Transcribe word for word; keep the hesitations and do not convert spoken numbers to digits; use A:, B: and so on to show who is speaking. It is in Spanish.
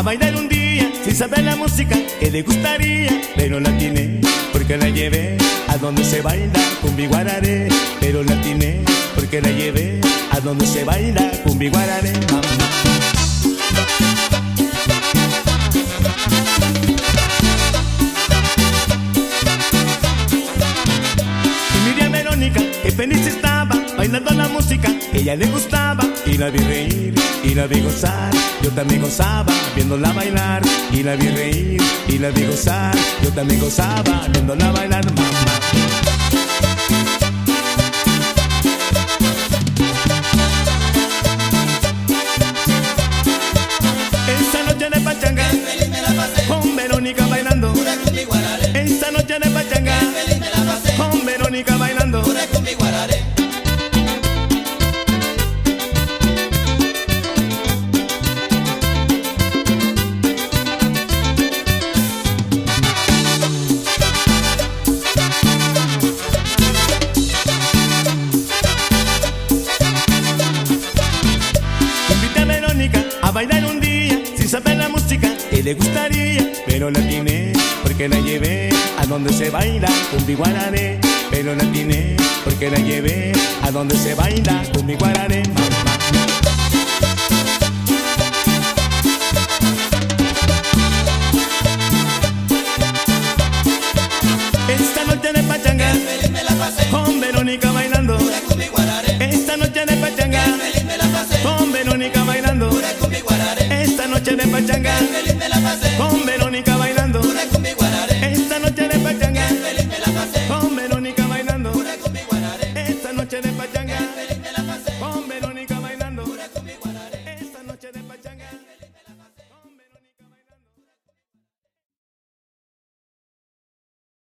A: a bailar un día sin saber la música que le gustaría, pero la atiné porque la llevé a donde se baila cumbia y guararé, pero la atiné porque la llevé a donde se baila cumbia y guararé. Mamá. Que feliz estaba bailando la música que ella le gustaba, y la vi reír y la vi gozar, yo también gozaba viéndola bailar, y la vi reír y la vi gozar, yo también gozaba viéndola bailar. Mamá. Esta noche de pachanga con Verónica bailando, esta noche de pachanga con Verónica bailando. Invité a Verónica a bailar un día sin saber la música que le gustaría, pero la atiné porque la llevé a donde se baila cumbia y guararé, pero la atiné porque la llevé a donde se baila cumbia y guararé. Mamá. Esta noche de pachanga con Verónica bailando, esta noche de pachanga con Verónica bailando, esta noche de pachanga con Verónica.